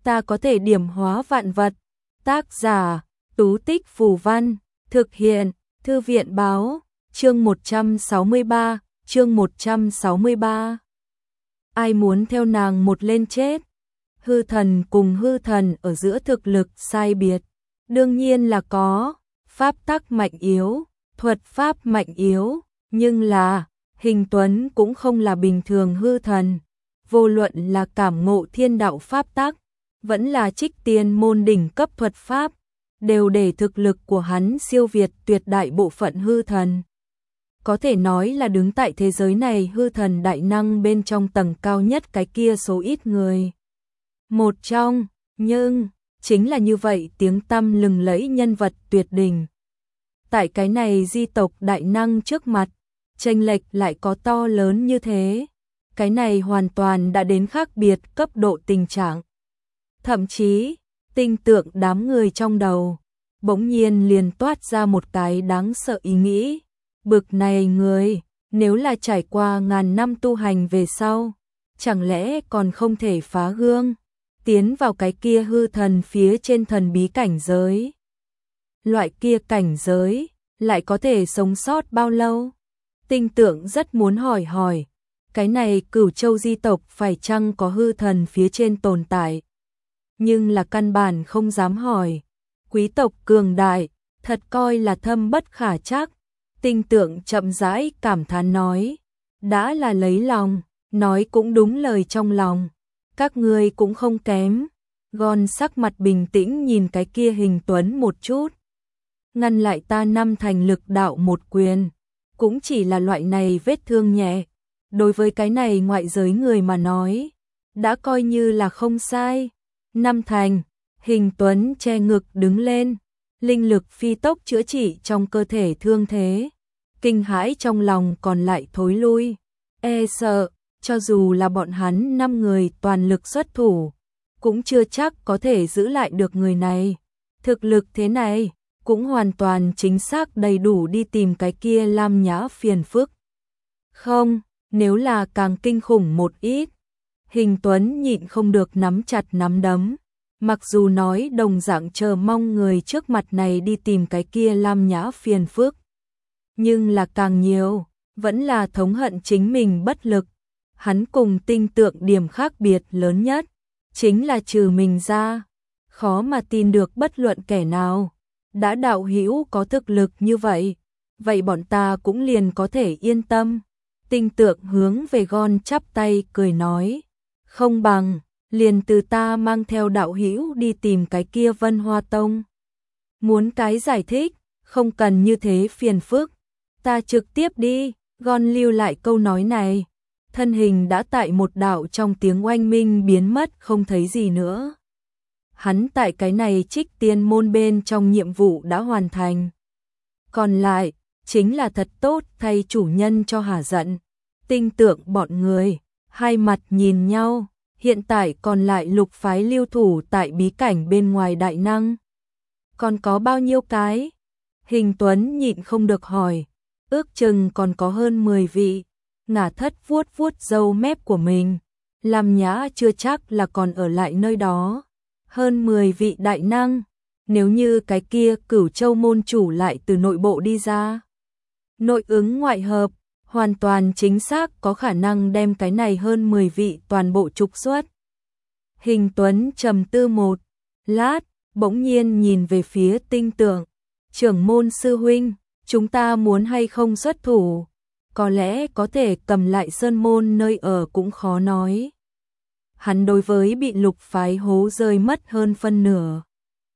ta có thể điểm hóa vạn vật. Tác giả, Tú Tích Phù Văn, thực hiện, Thư viện Báo, chương 163, chương 163. Ai muốn theo nàng một lên chết? Hư thần cùng hư thần ở giữa thực lực sai biệt, đương nhiên là có, pháp tắc mạnh yếu, thuật pháp mạnh yếu, nhưng là, Hình Tuấn cũng không là bình thường hư thần, vô luận là cảm ngộ thiên đạo pháp tắc, vẫn là trích tiên môn đỉnh cấp thuật pháp, đều để thực lực của hắn siêu việt tuyệt đại bộ phận hư thần. Có thể nói là đứng tại thế giới này hư thần đại năng bên trong tầng cao nhất cái kia số ít người. Một trong, nhưng, chính là như vậy tiếng tăm lừng lẫy nhân vật tuyệt đỉnh. Tại cái này di tộc đại năng trước mặt, chênh lệch lại có to lớn như thế. Cái này hoàn toàn đã đến khác biệt cấp độ tình trạng. Thậm chí, tinh tượng đám người trong đầu, bỗng nhiên liền toát ra một cái đáng sợ ý nghĩ. Bực này người, nếu là trải qua ngàn năm tu hành về sau, chẳng lẽ còn không thể phá gương, tiến vào cái kia hư thần phía trên thần bí cảnh giới. Loại kia cảnh giới, lại có thể sống sót bao lâu? Tinh tượng rất muốn hỏi, cái này Cửu Châu di tộc phải chăng có hư thần phía trên tồn tại? Nhưng là căn bản không dám hỏi. Quý tộc cường đại, thật coi là thâm bất khả trắc. Tinh tượng chậm rãi cảm thán nói, đã là lấy lòng, nói cũng đúng lời trong lòng. Các ngươi cũng không kém. Gon sắc mặt bình tĩnh nhìn cái kia Hình Tuấn một chút. Ngăn lại ta năm thành lực đạo một quyền, cũng chỉ là loại này vết thương nhẹ. Đối với cái này ngoại giới người mà nói, đã coi như là không sai. Năm thành, Hình Tuấn che ngực đứng lên, linh lực phi tốc chữa trị trong cơ thể thương thế. Kinh hãi trong lòng còn lại thối lui, sợ, cho dù là bọn hắn 5 người toàn lực xuất thủ, cũng chưa chắc có thể giữ lại được người này. Thực lực thế này, cũng hoàn toàn chính xác đầy đủ đi tìm cái kia Lam Nhã phiền phức. Không, nếu là càng kinh khủng một ít. Hình Tuấn nhịn không được nắm chặt nắm đấm. Mặc dù nói đồng dạng chờ mong người trước mặt này đi tìm cái kia Lam Nhã phiền phức, nhưng là càng nhiều, vẫn là thống hận chính mình bất lực. Hắn cùng tinh tượng điểm khác biệt lớn nhất, chính là trừ mình ra, khó mà tin được bất luận kẻ nào. Đã đạo hữu có thực lực như vậy, vậy bọn ta cũng liền có thể yên tâm. Tinh tượng hướng về Gon chắp tay cười nói, không bằng, liền từ ta mang theo đạo hữu đi tìm cái kia Vân Hoa Tông. Muốn cái giải thích, không cần như thế phiền phức, ta trực tiếp đi. Gon lưu lại câu nói này, thân hình đã tại một đạo trong tiếng oanh minh biến mất không thấy gì nữa. Hắn tại cái này trích tiên môn bên trong nhiệm vụ đã hoàn thành. Còn lại, chính là thật tốt thay chủ nhân cho hả giận. Tinh tượng bọn người, hai mặt nhìn nhau, hiện tại còn lại lục phái lưu thủ tại bí cảnh bên ngoài đại năng. Còn có bao nhiêu cái? Hình Tuấn nhịn không được hỏi, ước chừng còn có hơn 10 vị. Ngả Thất vuốt vuốt râu mép của mình, Lam Nhã chưa chắc là còn ở lại nơi đó. Hơn 10 vị đại năng, nếu như cái kia Cửu Châu môn chủ lại từ nội bộ đi ra. Nội ứng ngoại hợp, hoàn toàn chính xác có khả năng đem cái này hơn 10 vị toàn bộ trục xuất. Hình Tuấn trầm tư một lát, bỗng nhiên nhìn về phía tinh tượng. Trưởng môn sư huynh, chúng ta muốn hay không xuất thủ? Có lẽ có thể cầm lại sơn môn nơi ở cũng khó nói. Hắn đối với bị lục phái hố rơi mất hơn phân nửa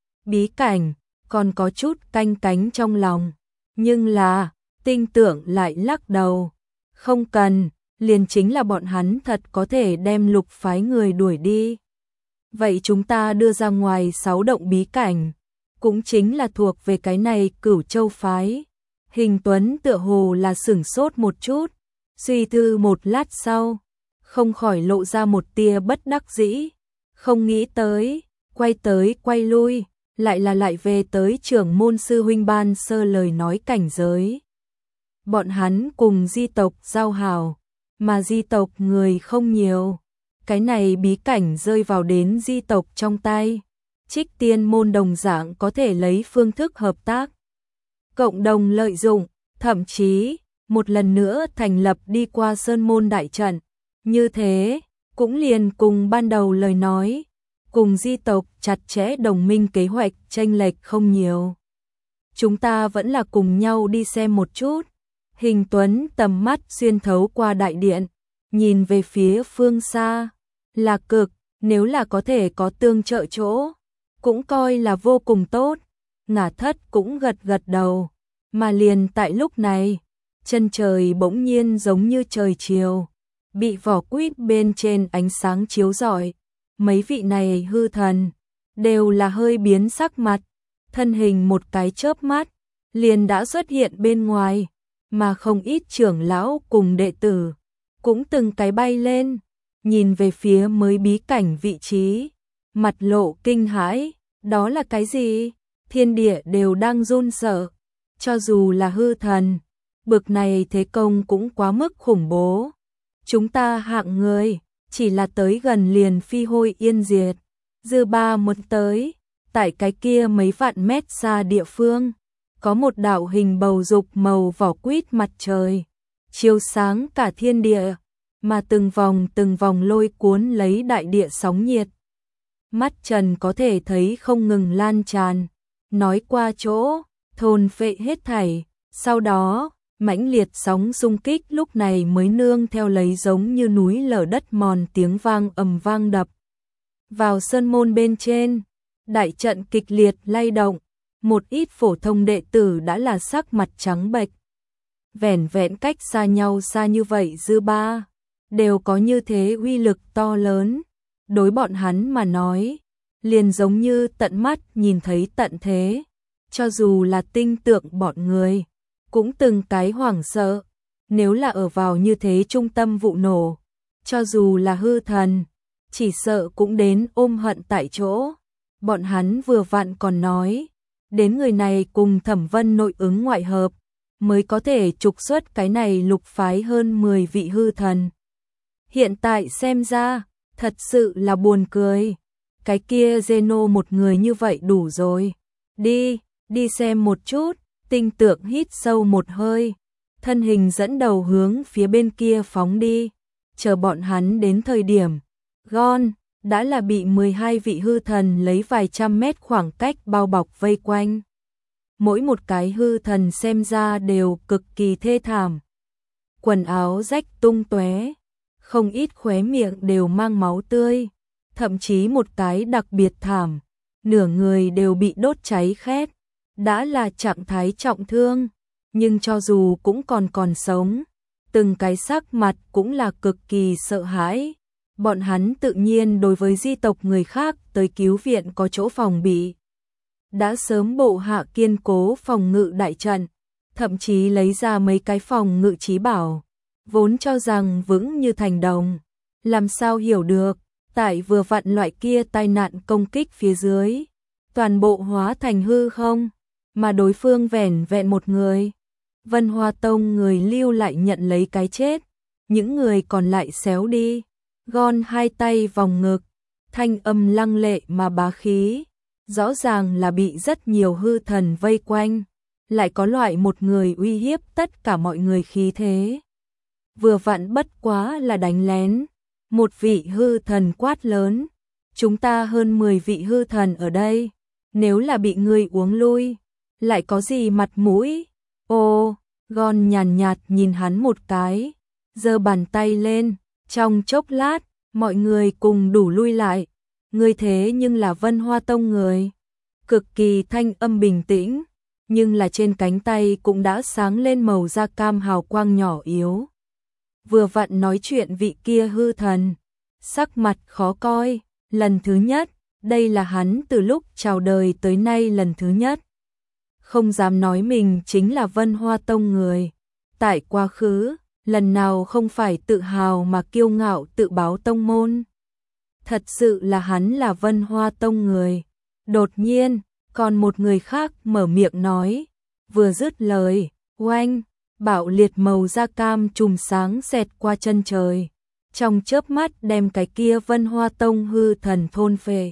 bí cảnh, còn có chút canh cánh trong lòng. Nhưng là, tinh tượng lại lắc đầu. Không cần, liền chính là bọn hắn thật có thể đem lục phái người đuổi đi. Vậy chúng ta đưa ra ngoài 6 động bí cảnh, cũng chính là thuộc về cái này Cửu Châu phái. Hình Tuấn tựa hồ là sửng sốt một chút, suy tư một lát sau, không khỏi lộ ra một tia bất đắc dĩ. Không nghĩ tới, quay lui, lại về tới trưởng môn sư huynh ban sơ lời nói cảnh giới. Bọn hắn cùng di tộc giao hảo, mà di tộc người không nhiều, cái này bí cảnh rơi vào đến di tộc trong tay. Trích Tiên môn đồng dạng có thể lấy phương thức hợp tác, cộng đồng lợi dụng, thậm chí một lần nữa thành lập đi qua Sơn môn đại trận. Như thế, cũng liền cùng ban đầu lời nói, cùng di tộc chặt chẽ đồng minh kế hoạch chênh lệch không nhiều. Chúng ta vẫn là cùng nhau đi xem một chút. Hình Tuấn tầm mắt xuyên thấu qua đại điện, nhìn về phía phương xa. Là Cực, nếu là có thể có tương trợ chỗ, cũng coi là vô cùng tốt. Ngả Thất cũng gật gật đầu, mà liền tại lúc này, chân trời bỗng nhiên giống như trời chiều, bị vỏ quýt bên trên ánh sáng chiếu rọi. Mấy vị này hư thần đều là hơi biến sắc mặt, thân hình một cái chớp mắt liền đã xuất hiện bên ngoài, mà không ít trưởng lão cùng đệ tử cũng từng cái bay lên, nhìn về phía mới bí cảnh vị trí, mặt lộ kinh hãi. Đó là cái gì? Thiên địa đều đang run sợ. Cho dù là hư thần, bực này thế công cũng quá mức khủng bố. Chúng ta hạng người, chỉ là tới gần liền phi hôi yên diệt. Dư Ba muốn tới, tại cái kia mấy vạn mét xa địa phương, có một đạo hình bầu dục màu vỏ quýt mặt trời, chiếu sáng cả thiên địa, mà từng vòng lôi cuốn lấy đại địa sóng nhiệt. Mắt Trần có thể thấy không ngừng lan tràn, nói qua chỗ, thôn phệ hết thảy, sau đó, mãnh liệt sóng xung kích lúc này mới nương theo lấy giống như núi lở đất mòn tiếng vang ầm vang đập vào sơn môn bên trên. Đại trận kịch liệt lay động, một ít phổ thông đệ tử đã là sắc mặt trắng bệch. Vẻn vẹn cách xa nhau xa như vậy Dư Ba, đều có như thế uy lực to lớn. Đối bọn hắn mà nói, liền giống như tận mắt nhìn thấy tận thế. Cho dù là tinh tượng bọn người, cũng từng cái hoảng sợ. Nếu là ở vào như thế trung tâm vụ nổ, cho dù là hư thần, chỉ sợ cũng đến ôm hận tại chỗ. Bọn hắn vừa vặn còn nói, đến người này cùng Thẩm Vân nội ứng ngoại hợp, mới có thể trục xuất cái này lục phái hơn 10 vị hư thần. Hiện tại xem ra, thật sự là buồn cười. Cái kia Zeno một người như vậy đủ rồi. Đi xem một chút. Tinh Tượng hít sâu một hơi, thân hình dẫn đầu hướng phía bên kia phóng đi. Chờ bọn hắn đến thời điểm, Gon đã là bị 12 vị hư thần lấy vài trăm mét khoảng cách bao bọc vây quanh. Mỗi một cái hư thần xem ra đều cực kỳ thê thảm. Quần áo rách tung tóe, không ít khóe miệng đều mang máu tươi, thậm chí một cái đặc biệt thảm, nửa người đều bị đốt cháy khét, đã là trạng thái trọng thương, nhưng cho dù cũng còn sống, từng cái sắc mặt cũng là cực kỳ sợ hãi. Bọn hắn tự nhiên đối với di tộc người khác tới cứu viện có chỗ phòng bị, đã sớm bộ hạ kiên cố phòng ngự đại trận, thậm chí lấy ra mấy cái phòng ngự trí bảo, vốn cho rằng vững như thành đồng. Làm sao hiểu được, tại vừa vặn loại kia tai nạn công kích phía dưới, toàn bộ hóa thành hư không, mà đối phương vẻn vẹn một người. Vân Hoa Tông người lưu lại nhận lấy cái chết, những người còn lại xéo đi. Gon hai tay vòng ngực, thanh âm lăng lệ mà bá khí, rõ ràng là bị rất nhiều hư thần vây quanh, lại có loại một người uy hiếp tất cả mọi người khí thế. Vừa vặn bất quá là đánh lén, một vị hư thần quát lớn, chúng ta hơn 10 vị hư thần ở đây, nếu là bị ngươi uống lui, lại có gì mặt mũi? Ô, Gon nhàn nhạt nhìn hắn một cái, giơ bàn tay lên, trong chốc lát, mọi người cùng đủ lui lại. Ngươi thế nhưng là Vân Hoa Tông người. Cực kỳ thanh âm bình tĩnh, nhưng là trên cánh tay cũng đã sáng lên màu da cam hào quang nhỏ yếu. Vừa vặn nói chuyện vị kia hư thần, sắc mặt khó coi, lần thứ nhất, đây là hắn từ lúc chào đời tới nay lần thứ nhất. Không dám nói mình chính là Vân Hoa Tông người. Tại quá khứ, lần nào không phải tự hào mà kiêu ngạo tự báo tông môn. Thật sự là hắn là Vân Hoa Tông người. Đột nhiên, còn một người khác mở miệng nói, vừa dứt lời, oanh, bạo liệt màu da cam chùm sáng xẹt qua chân trời. trong chớp mắt đem cái kia Vân Hoa Tông hư thần thôn phệ.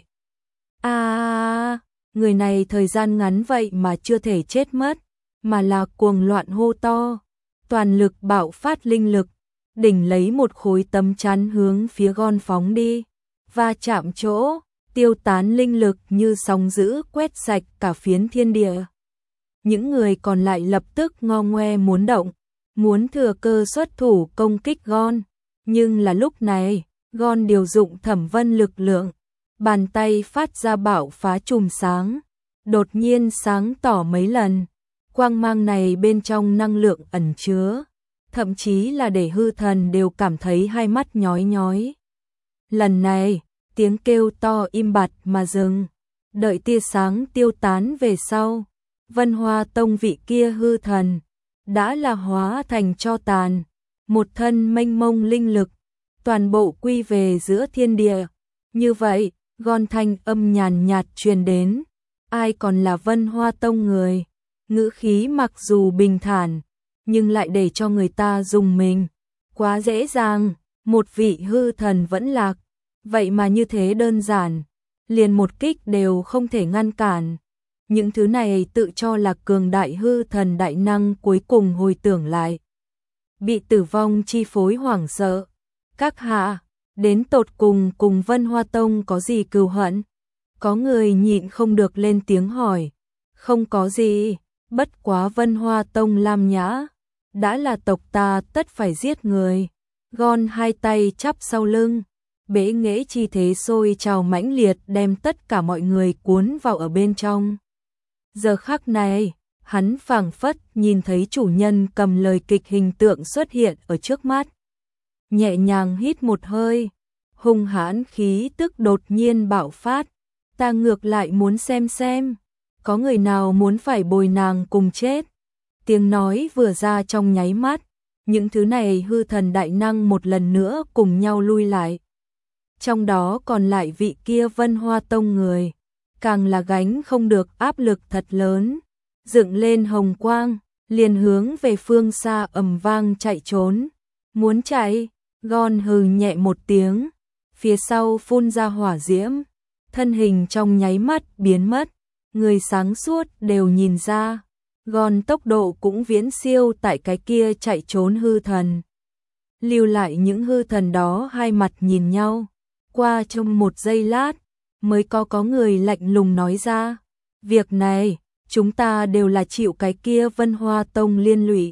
Người này thời gian ngắn vậy mà chưa thể chết mất, mà là cuồng loạn hô to, toàn lực bạo phát linh lực, đỉnh lấy một khối tấm chắn hướng phía Gon phóng đi, và chạm chỗ, tiêu tán linh lực như sóng dữ quét sạch cả phiến thiên địa. Những người còn lại lập tức ngo ngoe muốn động, muốn thừa cơ xuất thủ công kích Gon, nhưng là lúc này, Gon điều dụng Thẩm Vân lực lượng, bàn tay phát ra bạo phá chùm sáng, đột nhiên sáng tỏ mấy lần, quang mang này bên trong năng lượng ẩn chứa, thậm chí là để hư thần đều cảm thấy hai mắt nhói nhói. Lần này, tiếng kêu to im bặt mà dừng, đợi tia sáng tiêu tán về sau, Vân Hoa Tông vị kia hư thần đã là hóa thành tro tàn, một thân mênh mông linh lực, toàn bộ quy về giữa thiên địa. Như vậy, Gon thanh âm nhàn nhạt truyền đến, ai còn là Vân Hoa Tông người, ngữ khí mặc dù bình thản, nhưng lại để cho người ta dùng mình, quá dễ dàng, một vị hư thần vẫn lạc, vậy mà như thế đơn giản, liền một kích đều không thể ngăn cản. Những thứ này tự cho là cường đại hư thần đại năng cuối cùng hồi tưởng lại, bị tử vong chi phối hoảng sợ. Các hạ, đến tột cùng cùng Vân Hoa Tông có gì cừu hận? Có người nhịn không được lên tiếng hỏi. Không có gì, bất quá Vân Hoa Tông Lam Nhã, đã là tộc ta tất phải giết người. Gon hai tay chắp sau lưng, bế nghễ chi thế sôi trào mãnh liệt đem tất cả mọi người cuốn vào ở bên trong. Giờ khắc này, hắn phảng phất nhìn thấy chủ nhân cầm lời kịch hình tượng xuất hiện ở trước mắt. Nhẹ nhàng hít một hơi, hung hãn khí tức đột nhiên bạo phát, ta ngược lại muốn xem, có người nào muốn phải bồi nàng cùng chết. Tiếng nói vừa ra trong nháy mắt, những thứ này hư thần đại năng một lần nữa cùng nhau lui lại. Trong đó còn lại vị kia Vân Hoa Tông người, càng là gánh không được áp lực thật lớn, dựng lên hồng quang, liền hướng về phương xa ầm vang chạy trốn. Muốn chạy, Gon hừ nhẹ một tiếng, phía sau phun ra hỏa diễm, thân hình trong nháy mắt biến mất, người sáng suốt đều nhìn ra, Gon tốc độ cũng viễn siêu tại cái kia chạy trốn hư thần. Lưu lại những hư thần đó hai mặt nhìn nhau, qua trong một giây lát, mới có người lạnh lùng nói ra, việc này, chúng ta đều là chịu cái kia Vân Hoa Tông liên lụy.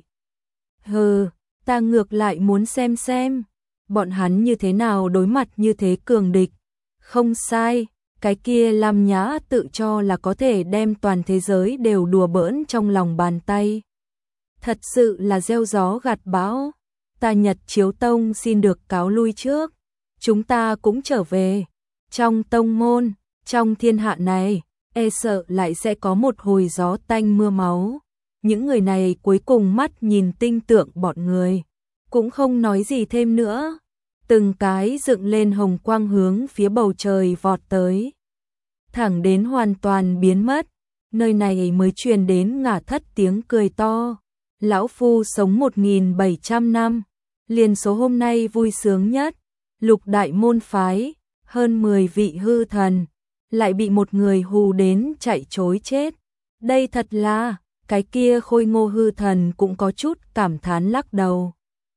Hừ, ta ngược lại muốn xem, bọn hắn như thế nào đối mặt như thế cường địch. Không sai, cái kia Lam Nhã tự cho là có thể đem toàn thế giới đều đùa bỡn trong lòng bàn tay. Thật sự là gieo gió gặt bão, ta Nhật Chiếu Tông xin được cáo lui trước, chúng ta cũng trở về. Trong tông môn, trong thiên hạ này, e sợ lại sẽ có một hồi gió tanh mưa máu. Những người này cuối cùng mắt nhìn tinh tượng bọn người, cũng không nói gì thêm nữa. Từng cái dựng lên hồng quang hướng phía bầu trời vọt tới. Thẳng đến hoàn toàn biến mất, nơi này mới truyền đến ngả thất tiếng cười to. Lão Phu sống 1.700 năm, liền số hôm nay vui sướng nhất, lục đại môn phái, hơn 10 vị hư thần, lại bị một người hù đến chạy trối chết. Đây thật là, cái kia khôi ngô hư thần cũng có chút cảm thán lắc đầu.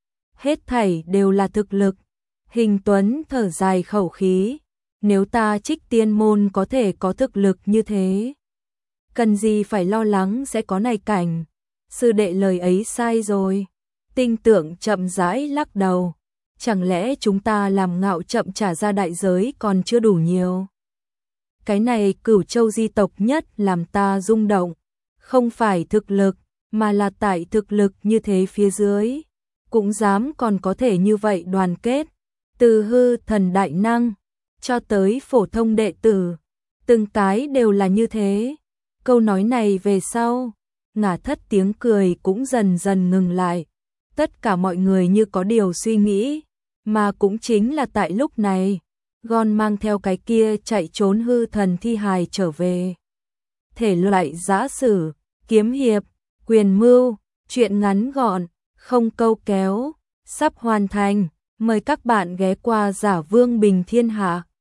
Hết thảy đều là thực lực. Hình Tuấn thở dài khẩu khí, nếu ta Trích Tiên môn có thể có thực lực như thế, cần gì phải lo lắng sẽ có này cảnh. Sư đệ lời ấy sai rồi. Tinh Tượng chậm rãi lắc đầu, chẳng lẽ chúng ta làm ngạo chậm trả ra đại giới còn chưa đủ nhiều. Cái này Cửu Châu di tộc nhất làm ta rung động, không phải thực lực, mà là tại thực lực như thế phía dưới, cũng dám còn có thể như vậy đoàn kết. Từ hư thần đại năng, cho tới phổ thông đệ tử, từng cái đều là như thế. Câu nói này về sau, ngả thất tiếng cười cũng dần dần ngừng lại. Tất cả mọi người như có điều suy nghĩ, mà cũng chính là tại lúc này, Gon mang theo cái kia chạy trốn hư thần thi hài trở về. Thể loại giã sử, kiếm hiệp, quyền mưu, truyện ngắn gọn, không câu kéo, sắp hoàn thành. Mời các bạn ghé qua Giả Vương Bình Thiên Hạ.